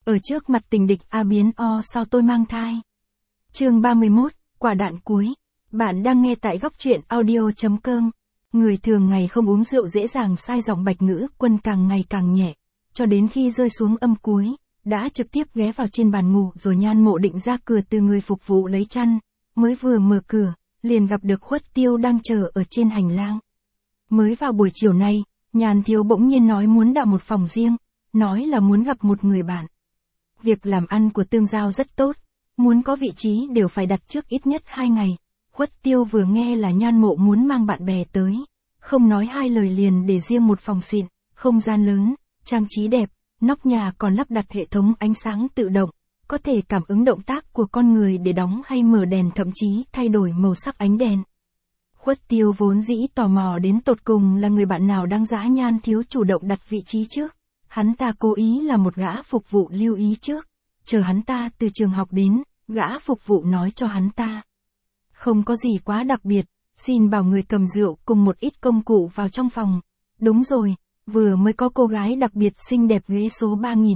Ở trước mặt tình địch A biến O sao tôi mang thai. Chương 31, quả đạn cuối. Bạn đang nghe tại góc truyện audio.com. Người thường ngày không uống rượu dễ dàng sai giọng Bạch Ngữ Quân càng ngày càng nhẹ, cho đến khi rơi xuống âm cuối, đã trực tiếp ghé vào trên bàn ngủ rồi Nhan Mộ định ra cửa từ người phục vụ lấy chăn, mới vừa mở cửa, liền gặp được Khuất Tiêu đang chờ ở trên hành lang. Mới vào buổi chiều nay, Nhan Thiếu bỗng nhiên nói muốn đạo một phòng riêng, nói là muốn gặp một người bạn. Việc làm ăn của Tương Giao rất tốt, muốn có vị trí đều phải đặt trước ít nhất 2 ngày. Khuất Tiêu vừa nghe là Nhan Mộ muốn mang bạn bè tới, không nói hai lời liền để riêng một phòng xịn, không gian lớn, trang trí đẹp, nóc nhà còn lắp đặt hệ thống ánh sáng tự động, có thể cảm ứng động tác của con người để đóng hay mở đèn, thậm chí thay đổi màu sắc ánh đèn. Khuất Tiêu vốn dĩ tò mò đến tột cùng là người bạn nào đáng giá Nhan Thiếu chủ động đặt vị trí trước. Hắn ta cố ý là một gã phục vụ lưu ý trước, chờ hắn ta từ trường học đến, gã phục vụ nói cho hắn ta. Không có gì quá đặc biệt, xin bảo người cầm rượu cùng một ít công cụ vào trong phòng. Đúng rồi, vừa mới có cô gái đặc biệt xinh đẹp ghế số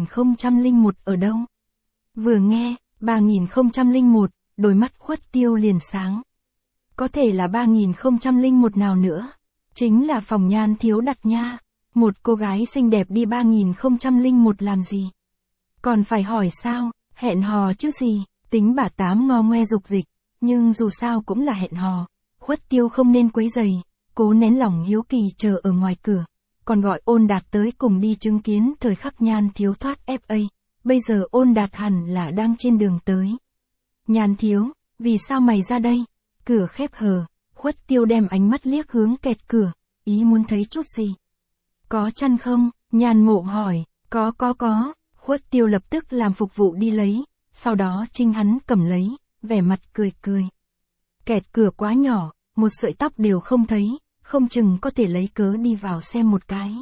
3001 ở đâu? Vừa nghe, 3001, đôi mắt Khuất Tiêu liền sáng. Có thể là 3001 nào nữa? Chính là phòng Nhan Thiếu đặt nha. Một cô gái xinh đẹp đi 3001 làm gì? Còn phải hỏi sao, hẹn hò chứ gì, tính bà Tám ngo ngoe dục dịch, nhưng dù sao cũng là hẹn hò. Khuất Tiêu không nên quấy rầy, cố nén lòng hiếu kỳ chờ ở ngoài cửa, còn gọi Ôn Đạt tới cùng đi chứng kiến thời khắc Nhan Thiếu thoát FA, bây giờ Ôn Đạt hẳn là đang trên đường tới. Nhan Thiếu, vì sao mày ra đây? Cửa khép hờ, Khuất Tiêu đem ánh mắt liếc hướng kẹt cửa, ý muốn thấy chút gì. Có chăn không? Nhan Mộ hỏi. Có. Khuất Tiêu lập tức làm phục vụ đi lấy, sau đó Trinh hắn cầm lấy, vẻ mặt cười. Kẹt cửa quá nhỏ, một sợi tóc đều không thấy, không chừng có thể lấy cớ đi vào xem một cái.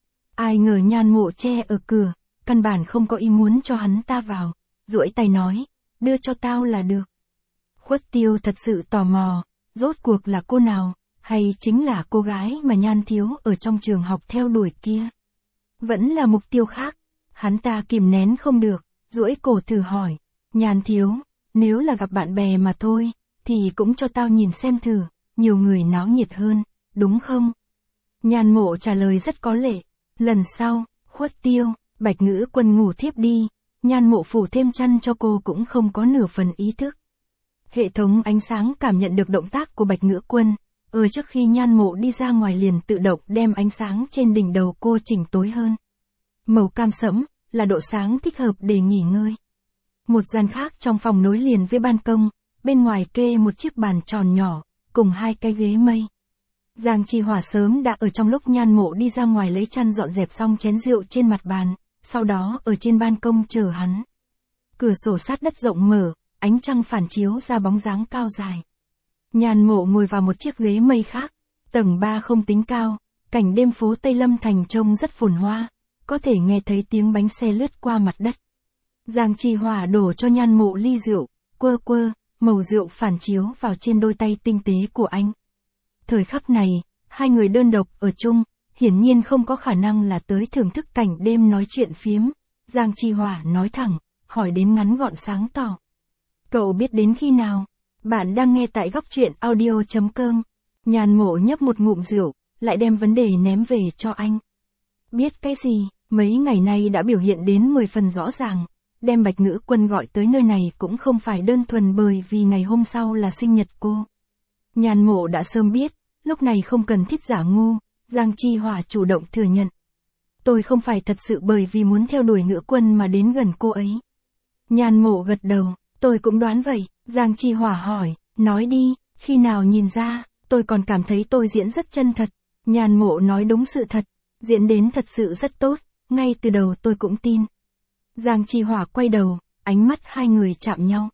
Ai ngờ Nhan Mộ che ở cửa, căn bản không có ý muốn cho hắn ta vào, duỗi tay nói, đưa cho tao là được. Khuất Tiêu thật sự tò mò, rốt cuộc là cô nào? Hay chính là cô gái mà Nhan Thiếu ở trong trường học theo đuổi kia? Vẫn là mục tiêu khác. Hắn ta kìm nén không được, duỗi cổ thử hỏi. Nhan Thiếu, nếu là gặp bạn bè mà thôi, thì cũng cho tao nhìn xem thử, nhiều người náo nhiệt hơn, đúng không? Nhan Mộ trả lời rất có lệ. Lần sau, Khuất Tiêu, Bạch Ngữ Quân ngủ thiếp đi, Nhan Mộ phủ thêm chăn cho cô cũng không có nửa phần ý thức. Hệ thống ánh sáng cảm nhận được động tác của Bạch Ngữ Quân. Trước khi Nhan Mộ đi ra ngoài liền tự động đem ánh sáng trên đỉnh đầu cô chỉnh tối hơn. Màu cam sẫm, là độ sáng thích hợp để nghỉ ngơi. Một gian khác trong phòng nối liền với ban công, bên ngoài kê một chiếc bàn tròn nhỏ, cùng 2 cái ghế mây. Giang Chi Hỏa sớm đã ở trong lúc Nhan Mộ đi ra ngoài lấy chăn dọn dẹp xong chén rượu trên mặt bàn, sau đó ở trên ban công chờ hắn. Cửa sổ sát đất rộng mở, ánh trăng phản chiếu ra bóng dáng cao dài. Nhan Mộ ngồi vào một chiếc ghế mây khác, tầng 3 không tính cao, cảnh đêm phố Tây Lâm Thành trông rất phồn hoa, có thể nghe thấy tiếng bánh xe lướt qua mặt đất. Giang Chi Hỏa đổ cho Nhan Mộ ly rượu, quơ, màu rượu phản chiếu vào trên đôi tay tinh tế của anh. Thời khắc này, hai người đơn độc ở chung, hiển nhiên không có khả năng là tới thưởng thức cảnh đêm nói chuyện phiếm. Giang Chi Hỏa nói thẳng, hỏi đến ngắn gọn sáng tỏ. Cậu biết đến khi nào? Bạn đang nghe tại góc truyện audio.com. Nhan Mộ nhấp một ngụm rượu, lại đem vấn đề ném về cho anh. Biết cái gì, mấy ngày nay đã biểu hiện đến 10 phần rõ ràng. Đem Bạch Ngữ Quân gọi tới nơi này cũng không phải đơn thuần bởi vì ngày hôm sau là sinh nhật cô. Nhan Mộ đã sớm biết, lúc này không cần thiết giả ngu, Giang Chi Hỏa chủ động thừa nhận. Tôi không phải thật sự bởi vì muốn theo đuổi Ngữ Quân mà đến gần cô ấy. Nhan Mộ gật đầu, tôi cũng đoán vậy. Giang Chi Hỏa hỏi, nói đi, khi nào nhìn ra? Tôi còn cảm thấy tôi diễn rất chân thật. Nhan Mộ nói đúng sự thật, diễn đến thật sự rất tốt, ngay từ đầu tôi cũng tin. Giang Chi Hỏa quay đầu, ánh mắt hai người chạm nhau.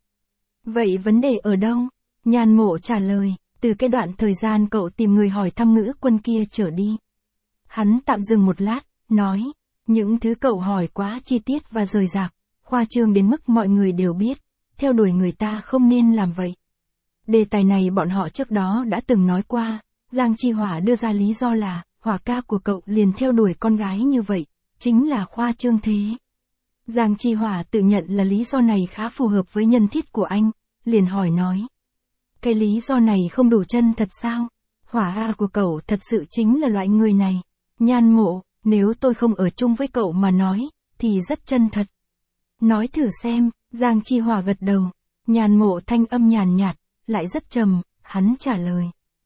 Vậy vấn đề ở đâu? Nhan Mộ trả lời, từ cái đoạn thời gian cậu tìm người hỏi thăm Ngữ Quân kia trở đi. Hắn tạm dừng một lát, nói, những thứ cậu hỏi quá chi tiết và rời rạc, khoa trương đến mức mọi người đều biết, theo đuổi người ta không nên làm vậy. Đề tài này bọn họ trước đó đã từng nói qua, Giang Chi Hỏa đưa ra lý do là, Hỏa ca của cậu liền theo đuổi con gái như vậy, chính là khoa trương thế. Giang Chi Hỏa tự nhận là lý do này khá phù hợp với nhân thiết của anh, liền hỏi nói. Cái lý do này không đủ chân thật sao? Hỏa A của cậu thật sự chính là loại người này. Nhan Mộ, nếu tôi không ở chung với cậu mà nói, thì rất chân thật. Nói thử xem, Giang Chi Hỏa gật đầu. Nhan Mộ thanh âm nhàn nhạt, lại rất trầm, hắn trả lời.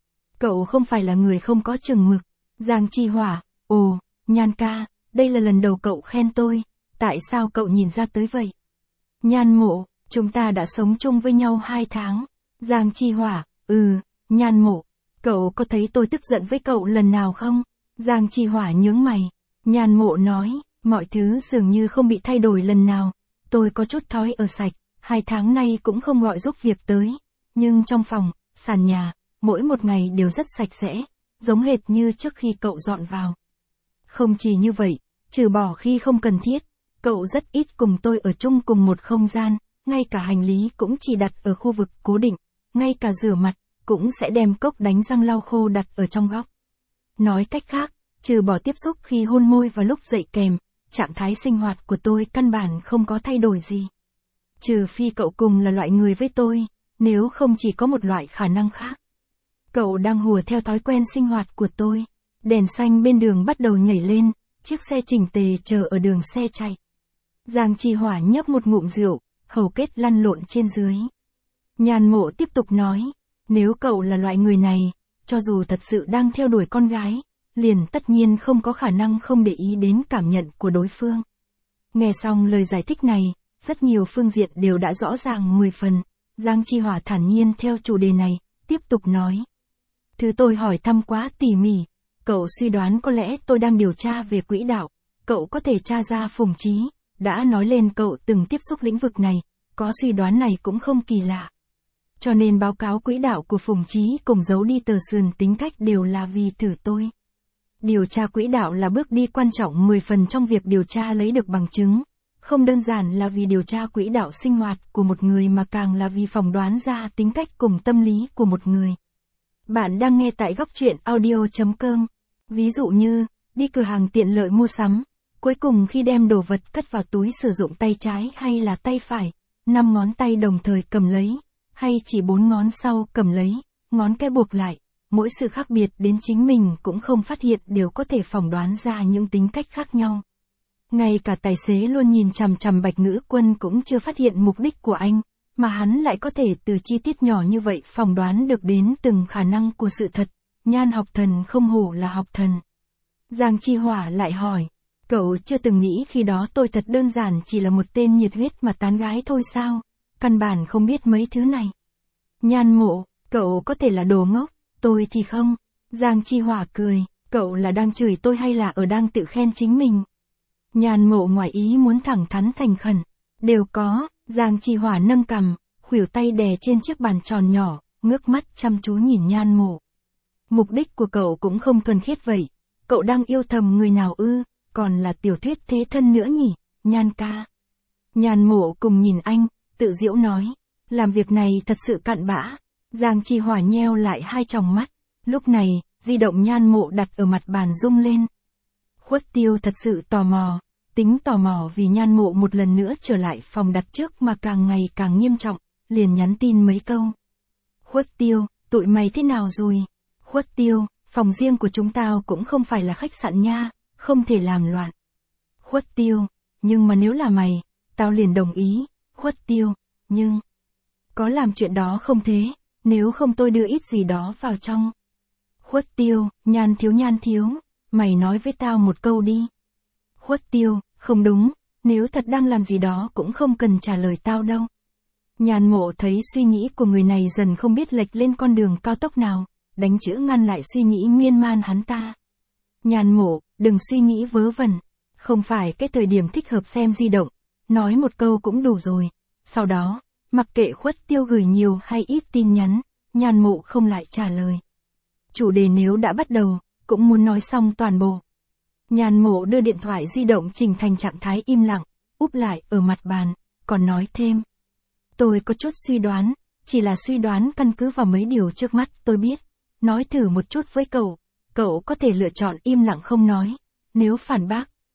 Cậu không phải là người không có chừng mực. Giang Chi Hỏa, ồ, Nhan ca, đây là lần đầu cậu khen tôi, tại sao cậu nhìn ra tới vậy? Nhan Mộ, chúng ta đã sống chung với nhau 2 tháng. Giang Chi Hỏa, Nhan Mộ, cậu có thấy tôi tức giận với cậu lần nào không? Giang Chi Hỏa nhướng mày. Nhan Mộ nói, mọi thứ dường như không bị thay đổi lần nào. Tôi có chút thói ở sạch, 2 tháng nay cũng không gọi giúp việc tới. Nhưng trong phòng, sàn nhà, mỗi một ngày đều rất sạch sẽ, giống hệt như trước khi cậu dọn vào. Không chỉ như vậy, trừ bỏ khi không cần thiết, cậu rất ít cùng tôi ở chung cùng một không gian, ngay cả hành lý cũng chỉ đặt ở khu vực cố định, ngay cả rửa mặt, cũng sẽ đem cốc đánh răng lau khô đặt ở trong góc. Nói cách khác, trừ bỏ tiếp xúc khi hôn môi và lúc dậy kèm, trạng thái sinh hoạt của tôi căn bản không có thay đổi gì. Trừ phi cậu cùng là loại người với tôi, nếu không chỉ có một loại khả năng khác. Cậu đang hùa theo thói quen sinh hoạt của tôi. Đèn xanh bên đường bắt đầu nhảy lên, chiếc xe chỉnh tề chờ ở đường xe chạy. Giang Chi Hỏa nhấp một ngụm rượu, hầu kết lăn lộn trên dưới. Nhan Mộ tiếp tục nói, nếu cậu là loại người này, cho dù thật sự đang theo đuổi con gái, liền tất nhiên không có khả năng không để ý đến cảm nhận của đối phương. Nghe xong lời giải thích này, rất nhiều phương diện đều đã rõ ràng 10 phần. Giang Chi Hỏa thản nhiên theo chủ đề này, tiếp tục nói. Thứ tôi hỏi thăm quá tỉ mỉ, cậu suy đoán có lẽ tôi đang điều tra về quỹ đạo, cậu có thể tra ra Phùng Chí, đã nói lên cậu từng tiếp xúc lĩnh vực này, có suy đoán này cũng không kỳ lạ. Cho nên báo cáo quỹ đạo của Phùng Chí cùng giấu đi tờ sườn tính cách đều là vì thử tôi. Điều tra quỹ đạo là bước đi quan trọng 10 phần trong việc điều tra lấy được bằng chứng, không đơn giản là vì điều tra quỹ đạo sinh hoạt của một người mà càng là vì phỏng đoán ra tính cách cùng tâm lý của một người. Bạn đang nghe tại góc truyện audio.com. Ví dụ như, đi cửa hàng tiện lợi mua sắm, cuối cùng khi đem đồ vật cất vào túi sử dụng tay trái hay là tay phải, 5 ngón tay đồng thời cầm lấy, hay chỉ 4 ngón sau cầm lấy, ngón cái buộc lại, mỗi sự khác biệt đến chính mình cũng không phát hiện đều có thể phỏng đoán ra những tính cách khác nhau. Ngay cả tài xế luôn nhìn chằm chằm Bạch Ngữ Quân cũng chưa phát hiện mục đích của anh, mà hắn lại có thể từ chi tiết nhỏ như vậy phỏng đoán được đến từng khả năng của sự thật. Nhan học thần không hổ là học thần. Giang Chi Hỏa lại hỏi, cậu chưa từng nghĩ khi đó tôi thật đơn giản chỉ là một tên nhiệt huyết mà tán gái thôi sao? Căn bản không biết mấy thứ này. Nhan Mộ, cậu có thể là đồ ngốc, tôi thì không. Giang Chi Hỏa cười, cậu là đang chửi tôi hay là ở đang tự khen chính mình? Nhan Mộ ngoài ý muốn thẳng thắn thành khẩn. Đều có. Giang Chi Hỏa nâng cằm, khuỷu tay đè trên chiếc bàn tròn nhỏ, ngước mắt chăm chú nhìn Nhan Mộ. Mục đích của cậu cũng không thuần khiết vậy. Cậu đang yêu thầm người nào ư, còn là tiểu thuyết thế thân nữa nhỉ, Nhan ca. Nhan Mộ cùng nhìn anh, tự giễu nói, làm việc này thật sự cặn bã. Giang Chi Hỏa nheo lại hai tròng mắt. Lúc này, di động Nhan Mộ đặt ở mặt bàn rung lên. Khuất Tiêu thật sự tò mò. Tính tò mò vì Nhan Mộ một lần nữa trở lại phòng đặt trước mà càng ngày càng nghiêm trọng, liền nhắn tin mấy câu. Khuất Tiêu, tụi mày thế nào rồi? Khuất Tiêu, phòng riêng của chúng tao cũng không phải là khách sạn nha, không thể làm loạn. Khuất Tiêu, nhưng mà nếu là mày, tao liền đồng ý. Khuất Tiêu, nhưng có làm chuyện đó không thế, nếu không tôi đưa ít gì đó vào trong. Khuất Tiêu, Nhan thiếu, mày nói với tao một câu đi. Khuất Tiêu, không đúng, nếu thật đang làm gì đó cũng không cần trả lời tao đâu. Nhan Mộ thấy suy nghĩ của người này dần không biết lệch lên con đường cao tốc nào, đánh chữ ngăn lại suy nghĩ miên man hắn ta. Nhan Mộ, đừng suy nghĩ vớ vẩn, không phải cái thời điểm thích hợp xem di động, nói một câu cũng đủ rồi. Sau đó, mặc kệ Khuất Tiêu gửi nhiều hay ít tin nhắn, Nhan Mộ không lại trả lời. Chủ đề nếu đã bắt đầu, cũng muốn nói xong toàn bộ. Nhan Mộ đưa điện thoại di động chỉnh thành trạng thái im lặng, úp lại ở mặt bàn, còn nói thêm. Tôi có chút suy đoán, chỉ là suy đoán căn cứ vào mấy điều trước mắt tôi biết. Nói thử một chút với cậu có thể lựa chọn im lặng không nói. Nếu phản bác,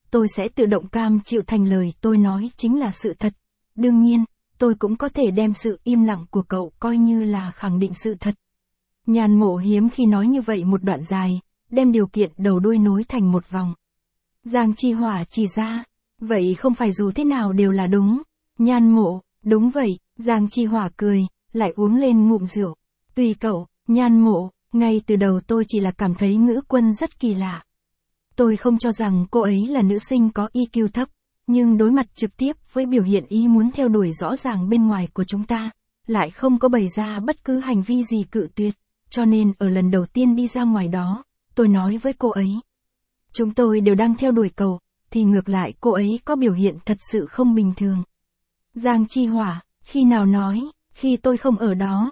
tôi sẽ tự động cam chịu thành lời tôi nói chính là sự thật. Đương nhiên, tôi cũng có thể đem sự im lặng của cậu coi như là khẳng định sự thật. Nhan Mộ hiếm khi nói như vậy một đoạn dài, đem điều kiện đầu đuôi nối thành một vòng. Giang Chi Hỏa chỉ ra, vậy không phải dù thế nào đều là đúng. Nhan Mộ, đúng vậy, Giang Chi Hỏa cười, lại uống lên ngụm rượu. Tùy cậu, Nhan Mộ, ngay từ đầu tôi chỉ là cảm thấy Ngữ Quân rất kỳ lạ. Tôi không cho rằng cô ấy là nữ sinh có EQ thấp, nhưng đối mặt trực tiếp với biểu hiện ý muốn theo đuổi rõ ràng bên ngoài của chúng ta, lại không có bày ra bất cứ hành vi gì cự tuyệt, cho nên ở lần đầu tiên đi ra ngoài đó, tôi nói với cô ấy. Chúng tôi đều đang theo đuổi cậu, thì ngược lại cô ấy có biểu hiện thật sự không bình thường. Giang Chi Hỏa, khi nào nói, khi tôi không ở đó.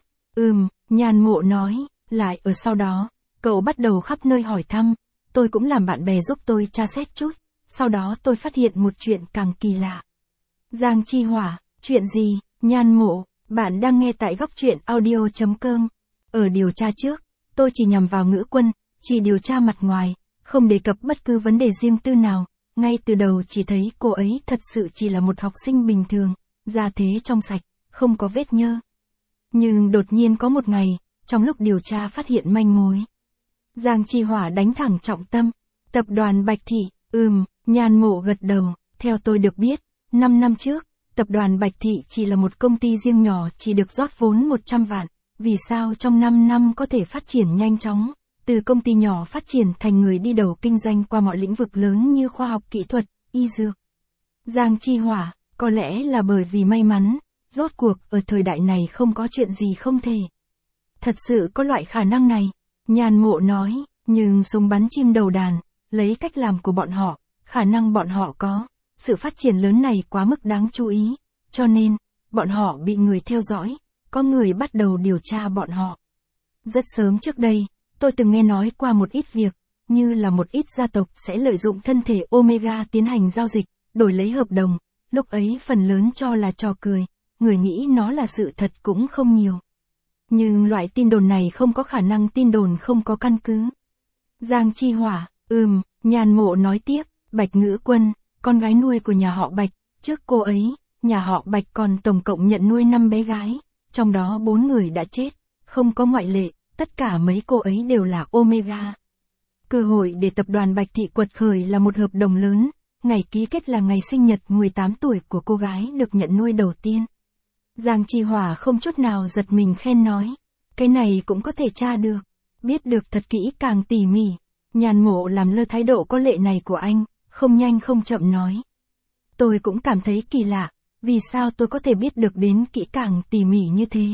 Nhan Mộ nói, lại ở sau đó, cậu bắt đầu khắp nơi hỏi thăm, tôi cũng làm bạn bè giúp tôi tra xét chút, sau đó tôi phát hiện một chuyện càng kỳ lạ. Giang Chi Hỏa, chuyện gì? Nhan Mộ, bạn đang nghe tại góc truyện audio.com. Ở điều tra trước, tôi chỉ nhằm vào Ngữ Quân, chỉ điều tra mặt ngoài, không đề cập bất cứ vấn đề riêng tư nào, ngay từ đầu chỉ thấy cô ấy thật sự chỉ là một học sinh bình thường, da thế trong sạch, không có vết nhơ. Nhưng đột nhiên có một ngày, trong lúc điều tra phát hiện manh mối. Giang Chi Hỏa đánh thẳng trọng tâm, tập đoàn Bạch Thị, Nhan Mộ gật đầu, theo tôi được biết, 5 năm trước, tập đoàn Bạch Thị chỉ là một công ty riêng nhỏ chỉ được rót vốn 100 vạn, vì sao trong 5 năm có thể phát triển nhanh chóng, từ công ty nhỏ phát triển thành người đi đầu kinh doanh qua mọi lĩnh vực lớn như khoa học kỹ thuật, y dược. Giang Chi Hỏa, có lẽ là bởi vì may mắn, rốt cuộc ở thời đại này không có chuyện gì không thể. Thật sự có loại khả năng này, Nhan Mộ nói, nhưng súng bắn chim đầu đàn, lấy cách làm của bọn họ, khả năng bọn họ có, sự phát triển lớn này quá mức đáng chú ý, cho nên, bọn họ bị người theo dõi, có người bắt đầu điều tra bọn họ. Rất sớm trước đây, tôi từng nghe nói qua một ít việc, như là một ít gia tộc sẽ lợi dụng thân thể Omega tiến hành giao dịch, đổi lấy hợp đồng, lúc ấy phần lớn cho là trò cười, người nghĩ nó là sự thật cũng không nhiều. Nhưng loại tin đồn này không có khả năng tin đồn không có căn cứ. Giang Chi Hỏa, Nhan Mộ nói tiếp, Bạch Ngữ Quân, con gái nuôi của nhà họ Bạch, trước cô ấy, nhà họ Bạch còn tổng cộng nhận nuôi 5 bé gái, trong đó 4 người đã chết, không có ngoại lệ, tất cả mấy cô ấy đều là Omega. Cơ hội để tập đoàn Bạch Thị quật khởi là một hợp đồng lớn, ngày ký kết là ngày sinh nhật 18 tuổi của cô gái được nhận nuôi đầu tiên. Giang Chi Hỏa không chút nào giật mình khen nói, cái này cũng có thể tra được, biết được thật kỹ càng tỉ mỉ. Nhan Mộ làm lơ thái độ có lệ này của anh, không nhanh không chậm nói. Tôi cũng cảm thấy kỳ lạ, vì sao tôi có thể biết được đến kỹ càng tỉ mỉ như thế.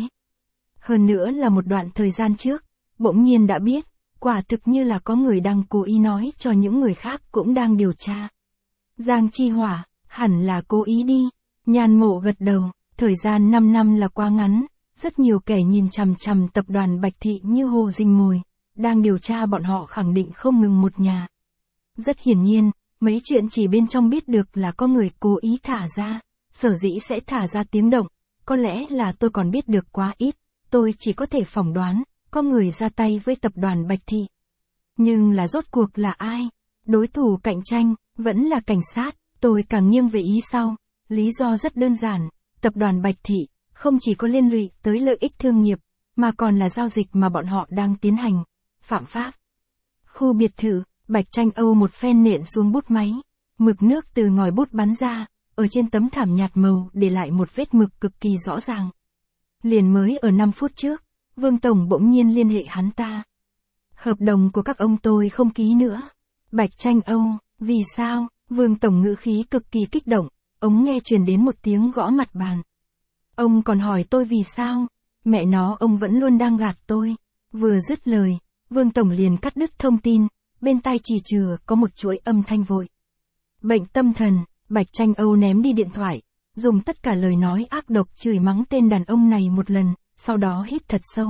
Hơn nữa là một đoạn thời gian trước, bỗng nhiên đã biết, quả thực như là có người đang cố ý nói cho những người khác cũng đang điều tra. Giang Chi Hỏa, hẳn là cố ý đi. Nhan Mộ gật đầu, thời gian 5 năm là quá ngắn, rất nhiều kẻ nhìn chằm chằm tập đoàn Bạch Thị như hồ rình mồi, đang điều tra bọn họ khẳng định không ngừng một nhà. Rất hiển nhiên, mấy chuyện chỉ bên trong biết được là có người cố ý thả ra, sở dĩ sẽ thả ra tiếng động, có lẽ là tôi còn biết được quá ít, tôi chỉ có thể phỏng đoán, có người ra tay với tập đoàn Bạch Thị. Nhưng là rốt cuộc là ai? Đối thủ cạnh tranh, vẫn là cảnh sát, tôi càng nghiêng về ý sau, lý do rất đơn giản, tập đoàn Bạch Thị, không chỉ có liên lụy tới lợi ích thương nghiệp, mà còn là giao dịch mà bọn họ đang tiến hành, phạm pháp. Khu biệt thự, Bạch Tranh Âu một phen nện xuống bút máy, mực nước từ ngòi bút bắn ra, ở trên tấm thảm nhạt màu để lại một vết mực cực kỳ rõ ràng. Liền mới ở 5 phút trước, Vương Tổng bỗng nhiên liên hệ hắn ta. Hợp đồng của các ông tôi không ký nữa. Bạch Tranh Âu, vì sao? Vương Tổng ngữ khí cực kỳ kích động, ống nghe truyền đến một tiếng gõ mặt bàn. Ông còn hỏi tôi vì sao? Mẹ nó ông vẫn luôn đang gạt tôi. Vừa dứt lời, Vương Tổng liền cắt đứt thông tin, bên tai chỉ chừa có một chuỗi âm thanh vội. Bệnh tâm thần, Bạch Tranh Âu ném đi điện thoại, dùng tất cả lời nói ác độc chửi mắng tên đàn ông này một lần, sau đó hít thật sâu.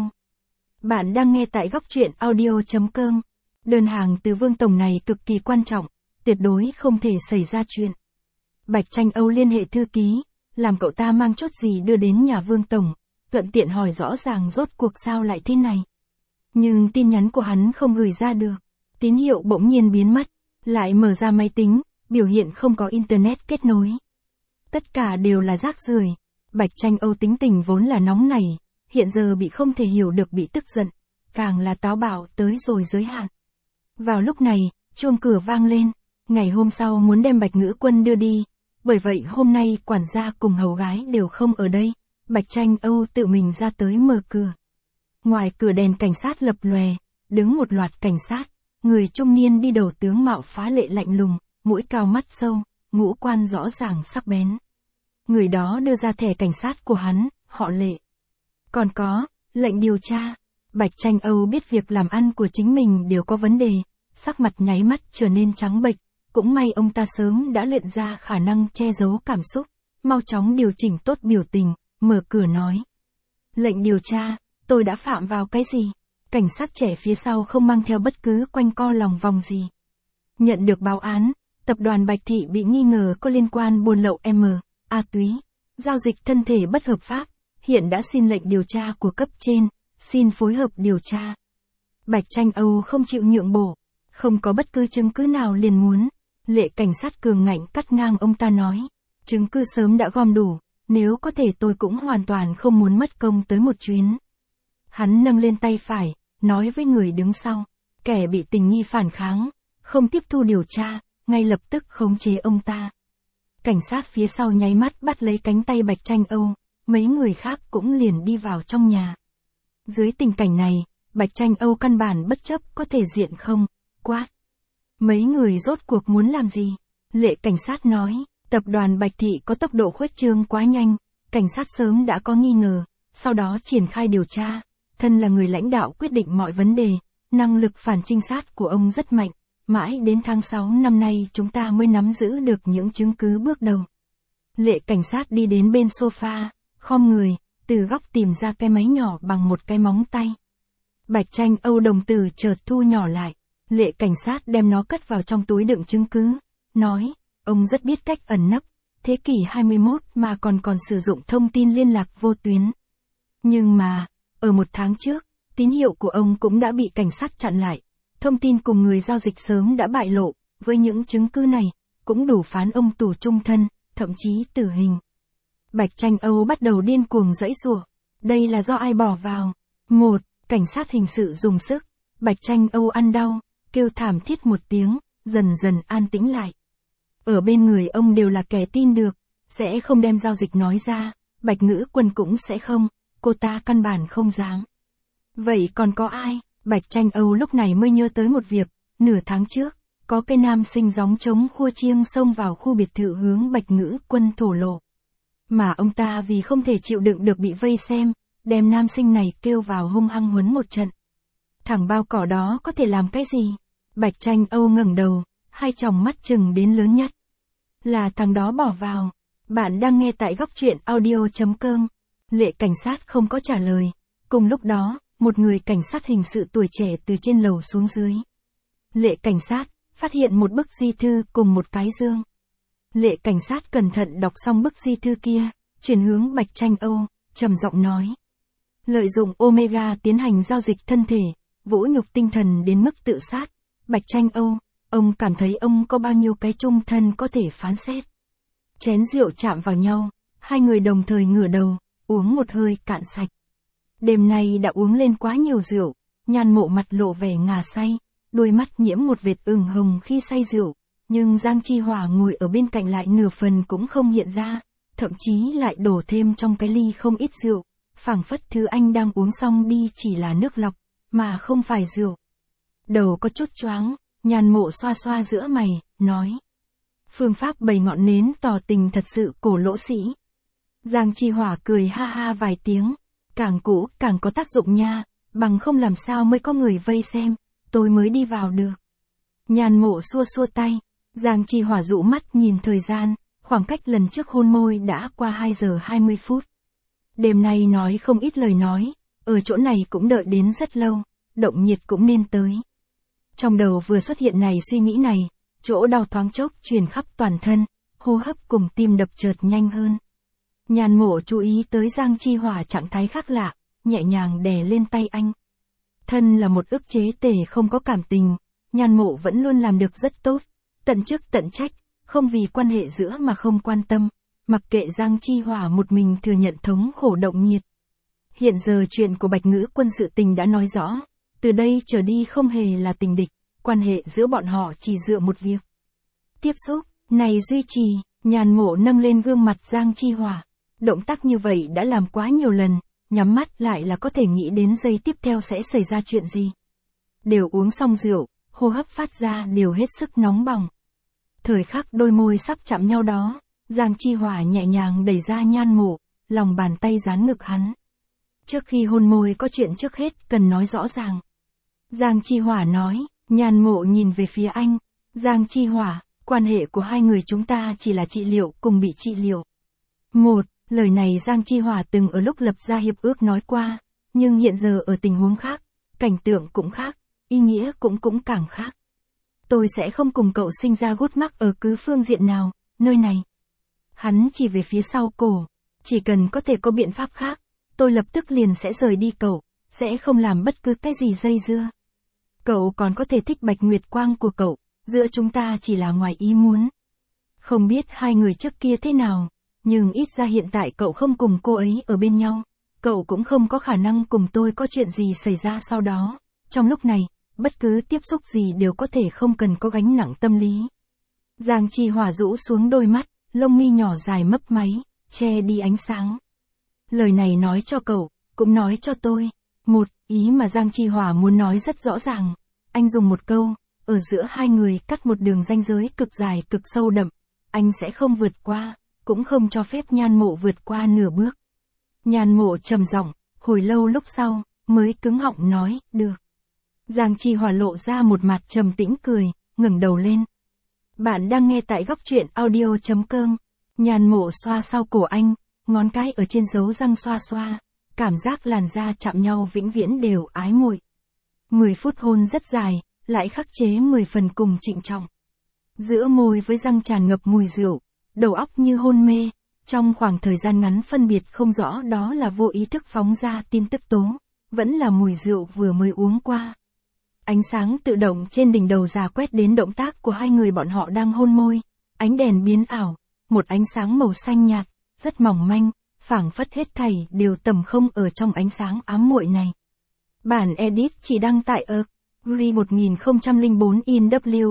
Bạn đang nghe tại góc truyện audio.com. Đơn hàng từ Vương Tổng này cực kỳ quan trọng, tuyệt đối không thể xảy ra chuyện. Bạch Tranh Âu liên hệ thư ký, làm cậu ta mang chốt gì đưa đến nhà Vương Tổng, thuận tiện hỏi rõ ràng rốt cuộc sao lại thế này. Nhưng tin nhắn của hắn không gửi ra được, tín hiệu bỗng nhiên biến mất, lại mở ra máy tính, biểu hiện không có internet kết nối. Tất cả đều là rác rưởi. Bạch Tranh Âu tính tình vốn là nóng nảy, hiện giờ bị không thể hiểu được bị tức giận, càng là táo bạo tới rồi giới hạn. Vào lúc này, chuông cửa vang lên, ngày hôm sau muốn đem Bạch Ngữ Quân đưa đi, bởi vậy hôm nay quản gia cùng hầu gái đều không ở đây, Bạch Tranh Âu tự mình ra tới mở cửa. Ngoài cửa đèn cảnh sát lập lòe, đứng một loạt cảnh sát, người trung niên đi đầu tướng mạo phá lệ lạnh lùng, mũi cao mắt sâu, ngũ quan rõ ràng sắc bén. Người đó đưa ra thẻ cảnh sát của hắn, họ Lệ. Còn có, lệnh điều tra. Bạch Tranh Âu biết việc làm ăn của chính mình đều có vấn đề, sắc mặt nháy mắt trở nên trắng bệch, cũng may ông ta sớm đã luyện ra khả năng che giấu cảm xúc, mau chóng điều chỉnh tốt biểu tình, mở cửa nói. Lệnh điều tra, tôi đã phạm vào cái gì? Cảnh sát trẻ phía sau không mang theo bất cứ quanh co lòng vòng gì. Nhận được báo án, tập đoàn Bạch Thị bị nghi ngờ có liên quan buôn lậu túy, giao dịch thân thể bất hợp pháp, hiện đã xin lệnh điều tra của cấp trên, xin phối hợp điều tra. Bạch Tranh Âu không chịu nhượng bộ, không có bất cứ chứng cứ nào liền muốn. Lệ cảnh sát cường ngạnh cắt ngang ông ta nói, chứng cứ sớm đã gom đủ, nếu có thể tôi cũng hoàn toàn không muốn mất công tới một chuyến. Hắn nâng lên tay phải, nói với người đứng sau, kẻ bị tình nghi phản kháng, không tiếp thu điều tra, ngay lập tức khống chế ông ta. Cảnh sát phía sau nháy mắt bắt lấy cánh tay Bạch Tranh Âu, mấy người khác cũng liền đi vào trong nhà. Dưới tình cảnh này, Bạch Tranh Âu căn bản bất chấp có thể diện không, quát. Mấy người rốt cuộc muốn làm gì? Lệ cảnh sát nói, tập đoàn Bạch Thị có tốc độ khuếch trương quá nhanh, cảnh sát sớm đã có nghi ngờ, sau đó triển khai điều tra. Thân là người lãnh đạo quyết định mọi vấn đề, năng lực phản trinh sát của ông rất mạnh, mãi đến tháng 6 năm nay chúng ta mới nắm giữ được những chứng cứ bước đầu. Lệ cảnh sát đi đến bên sofa, khom người, từ góc tìm ra cái máy nhỏ bằng một cái móng tay. Bạch Tranh Âu đồng tử chợt thu nhỏ lại, lệ cảnh sát đem nó cất vào trong túi đựng chứng cứ, nói, ông rất biết cách ẩn nấp, thế kỷ 21 mà còn sử dụng thông tin liên lạc vô tuyến. Nhưng mà, ở một tháng trước, tín hiệu của ông cũng đã bị cảnh sát chặn lại, thông tin cùng người giao dịch sớm đã bại lộ, với những chứng cứ này, cũng đủ phán ông tù trung thân, thậm chí tử hình. Bạch Tranh Âu bắt đầu điên cuồng giãy giụa, đây là do ai bỏ vào? Một, cảnh sát hình sự dùng sức, Bạch Tranh Âu ăn đau, kêu thảm thiết một tiếng, dần dần an tĩnh lại. Ở bên người ông đều là kẻ tin được, sẽ không đem giao dịch nói ra, Bạch Ngữ Quân cũng sẽ không, cô ta căn bản không dám. Vậy còn có ai? Bạch Tranh Âu lúc này mới nhớ tới một việc, nửa tháng trước, có cái nam sinh gióng trống khua chiêng xông vào khu biệt thự hướng Bạch Ngữ Quân thổ lộ. Mà ông ta vì không thể chịu đựng được bị vây xem, đem nam sinh này kêu vào hung hăng huấn một trận. Thằng bao cỏ đó có thể làm cái gì? Bạch Tranh Âu ngẩng đầu, hai tròng mắt chừng đến lớn nhất. Là thằng đó bỏ vào. Bạn đang nghe tại góc truyện audio.com. Lệ cảnh sát không có trả lời. Cùng lúc đó, một người cảnh sát hình sự tuổi trẻ từ trên lầu xuống dưới. Lệ cảnh sát, phát hiện một bức di thư cùng một cái dương. Lệ cảnh sát cẩn thận đọc xong bức di thư kia, chuyển hướng Bạch Tranh Âu, trầm giọng nói. Lợi dụng Omega tiến hành giao dịch thân thể, vũ nhục tinh thần đến mức tự sát. Bạch Tranh Âu, ông cảm thấy ông có bao nhiêu cái chung thân có thể phán xét. Chén rượu chạm vào nhau, hai người đồng thời ngửa đầu, uống một hơi cạn sạch. Đêm nay đã uống lên quá nhiều rượu, Nhan Mộ mặt lộ vẻ ngà say, đôi mắt nhiễm một vệt ửng hồng khi say rượu, nhưng Giang Chi Hỏa ngồi ở bên cạnh lại nửa phần cũng không hiện ra, thậm chí lại đổ thêm trong cái ly không ít rượu, phảng phất thứ anh đang uống xong đi chỉ là nước lọc, mà không phải rượu. Đầu có chút choáng, Nhan Mộ xoa xoa giữa mày, nói. Phương pháp bày ngọn nến tỏ tình thật sự cổ lỗ sĩ. Giang Chi Hỏa cười ha ha vài tiếng, càng cũ càng có tác dụng nha, bằng không làm sao mới có người vây xem, tôi mới đi vào được. Nhan Mộ xua xua tay, Giang Chi Hỏa dụ mắt nhìn thời gian, khoảng cách lần trước hôn môi đã qua 2 giờ 20 phút. Đêm nay nói không ít lời nói, ở chỗ này cũng đợi đến rất lâu, động nhiệt cũng nên tới. Trong đầu vừa xuất hiện này suy nghĩ này, chỗ đau thoáng chốc truyền khắp toàn thân, hô hấp cùng tim đập chợt nhanh hơn. Nhan Mộ chú ý tới Giang Chi Hỏa trạng thái khác lạ, nhẹ nhàng đè lên tay anh. Thân là một ức chế tề không có cảm tình, Nhan Mộ vẫn luôn làm được rất tốt, tận chức tận trách, không vì quan hệ giữa mà không quan tâm, mặc kệ Giang Chi Hỏa một mình thừa nhận thống khổ động nhiệt. Hiện giờ chuyện của Bạch Ngữ Quân sự tình đã nói rõ, từ đây trở đi không hề là tình địch, quan hệ giữa bọn họ chỉ dựa một việc. Tiếp xúc, này duy trì, Nhàn Mộ nâng lên gương mặt Giang Chi Hỏa. Động tác như vậy đã làm quá nhiều lần, nhắm mắt lại là có thể nghĩ đến giây tiếp theo sẽ xảy ra chuyện gì. Đều uống xong rượu, hô hấp phát ra đều hết sức nóng bỏng. Thời khắc đôi môi sắp chạm nhau đó, Giang Chi Hỏa nhẹ nhàng đẩy ra Nhan Mộ, lòng bàn tay dán ngực hắn. Trước khi hôn môi có chuyện trước hết cần nói rõ ràng. Giang Chi Hỏa nói, Nhan Mộ nhìn về phía anh. Giang Chi Hỏa, quan hệ của hai người chúng ta chỉ là trị liệu cùng bị trị liệu. Lời này Giang Chi Hỏa từng ở lúc lập ra hiệp ước nói qua, nhưng hiện giờ ở tình huống khác, cảnh tượng cũng khác, ý nghĩa cũng càng khác. Tôi sẽ không cùng cậu sinh ra gút mắc ở cứ phương diện nào, nơi này. Hắn chỉ về phía sau cổ, chỉ cần có thể có biện pháp khác, tôi lập tức liền sẽ rời đi cậu, sẽ không làm bất cứ cái gì dây dưa. Cậu còn có thể thích Bạch Nguyệt Quang của cậu, giữa chúng ta chỉ là ngoài ý muốn. Không biết hai người trước kia thế nào, nhưng ít ra hiện tại cậu không cùng cô ấy ở bên nhau, cậu cũng không có khả năng cùng tôi có chuyện gì xảy ra sau đó. Trong lúc này, bất cứ tiếp xúc gì đều có thể không cần có gánh nặng tâm lý. Giang Chi Hỏa rũ xuống đôi mắt, lông mi nhỏ dài mấp máy, che đi ánh sáng. Lời này nói cho cậu, cũng nói cho tôi. Ý mà Giang Chi Hỏa muốn nói rất rõ ràng. Anh dùng một câu, ở giữa hai người cắt một đường ranh giới cực dài cực sâu đậm. Anh sẽ không vượt qua, cũng không cho phép Nhan Mộ vượt qua nửa bước. Nhan Mộ trầm giọng, hồi lâu lúc sau, mới cứng họng nói, được. Giang Chi Hỏa lộ ra một mặt trầm tĩnh cười, ngẩng đầu lên. Bạn đang nghe tại góc truyện audio.com. Nhan Mộ xoa sau cổ anh, ngón cái ở trên dấu răng xoa xoa, cảm giác làn da chạm nhau vĩnh viễn đều ái muội. 10 phút hôn rất dài, lại khắc chế 10 phần cùng trịnh trọng. Giữa môi với răng tràn ngập mùi rượu, đầu óc như hôn mê, trong khoảng thời gian ngắn phân biệt không rõ đó là vô ý thức phóng ra tin tức tố, vẫn là mùi rượu vừa mới uống qua. Ánh sáng tự động trên đỉnh đầu già quét đến động tác của hai người bọn họ đang hôn môi, ánh đèn biến ảo, một ánh sáng màu xanh nhạt, rất mỏng manh, phảng phất hết thảy đều tầm không ở trong ánh sáng ám muội này. Bản edit chỉ đăng tại Gri 1004 in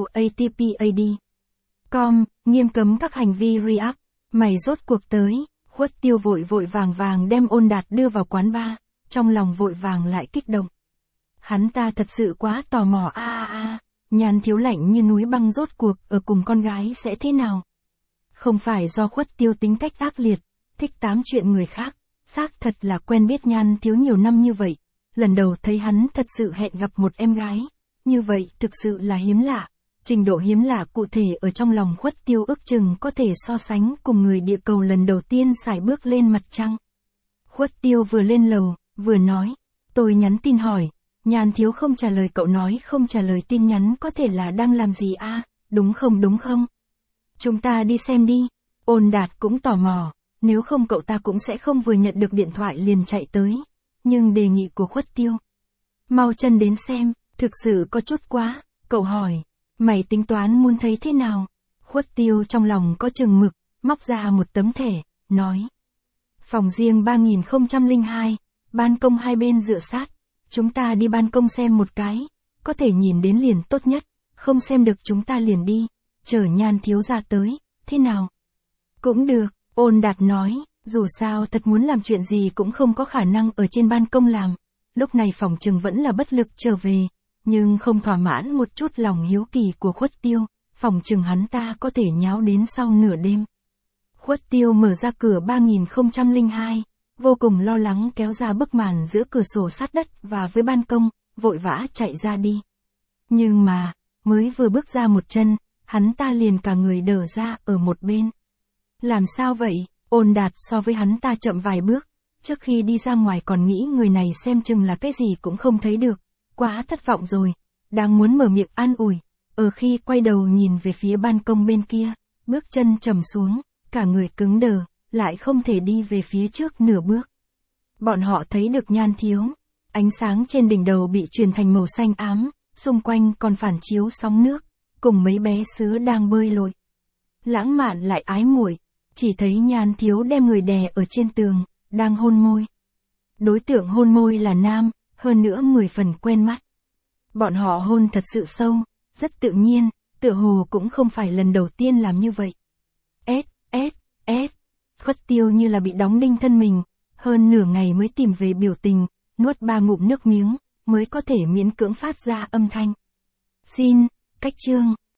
WATPAD. Com, nghiêm cấm các hành vi react. Mày rốt cuộc tới, Khuất Tiêu vội vàng đem Ôn Đạt đưa vào quán bar, trong lòng vội vàng lại kích động. Hắn ta thật sự quá tò mò Nhan Thiếu lạnh như núi băng rốt cuộc ở cùng con gái sẽ thế nào. Không phải do Khuất Tiêu tính cách ác liệt, thích tám chuyện người khác, xác thật là quen biết Nhan Thiếu nhiều năm như vậy. Lần đầu thấy hắn thật sự hẹn gặp một em gái, như vậy thực sự là hiếm lạ. Trình độ hiếm lạ cụ thể ở trong lòng Khuất Tiêu ước chừng có thể so sánh cùng người địa cầu lần đầu tiên sải bước lên mặt trăng. Khuất Tiêu vừa lên lầu, vừa nói, tôi nhắn tin hỏi, Nhan Thiếu không trả lời, cậu nói không trả lời tin nhắn có thể là đang làm gì đúng không? Chúng ta đi xem đi. Ôn Đạt cũng tò mò, nếu không cậu ta cũng sẽ không vừa nhận được điện thoại liền chạy tới. Nhưng đề nghị của Khuất Tiêu, mau chân đến xem, thực sự có chút quá. Cậu hỏi, mày tính toán muốn thấy thế nào? Khuất Tiêu trong lòng có chừng mực, móc ra một tấm thẻ, nói. Phòng riêng 3002, ban công hai bên dựa sát. Chúng ta đi ban công xem một cái, có thể nhìn đến liền tốt nhất, không xem được chúng ta liền đi, chờ Nhan Thiếu ra tới, thế nào? Cũng được, Ôn Đạt nói, dù sao thật muốn làm chuyện gì cũng không có khả năng ở trên ban công làm, lúc này phòng chừng vẫn là bất lực trở về, nhưng không thỏa mãn một chút lòng hiếu kỳ của Khuất Tiêu, phòng chừng hắn ta có thể nháo đến sau nửa đêm. Khuất Tiêu mở ra cửa 3002, vô cùng lo lắng kéo ra bức màn giữa cửa sổ sát đất và với ban công, vội vã chạy ra đi. Nhưng mà, mới vừa bước ra một chân, hắn ta liền cả người đờ ra ở một bên. Làm sao vậy? Ôn Đạt so với hắn ta chậm vài bước, trước khi đi ra ngoài còn nghĩ người này xem chừng là cái gì cũng không thấy được, quá thất vọng rồi, đang muốn mở miệng an ủi, ở khi quay đầu nhìn về phía ban công bên kia, bước chân trầm xuống, cả người cứng đờ, lại không thể đi về phía trước nửa bước. Bọn họ thấy được Nhan Thiếu, ánh sáng trên đỉnh đầu bị chuyển thành màu xanh ám, xung quanh còn phản chiếu sóng nước, cùng mấy bé sứa đang bơi lội. lãng mạn lại ái muội. Chỉ thấy Nhan Thiếu đem người đè ở trên tường, đang hôn môi. Đối tượng hôn môi là nam, hơn nữa 10 phần quen mắt. Bọn họ hôn thật sự sâu, rất tự nhiên, tựa hồ cũng không phải lần đầu tiên làm như vậy. Khuất Tiêu như là bị đóng đinh thân mình, hơn nửa ngày mới tìm về biểu tình, nuốt 3 ngụm nước miếng, mới có thể miễn cưỡng phát ra âm thanh. Xin, cách chương.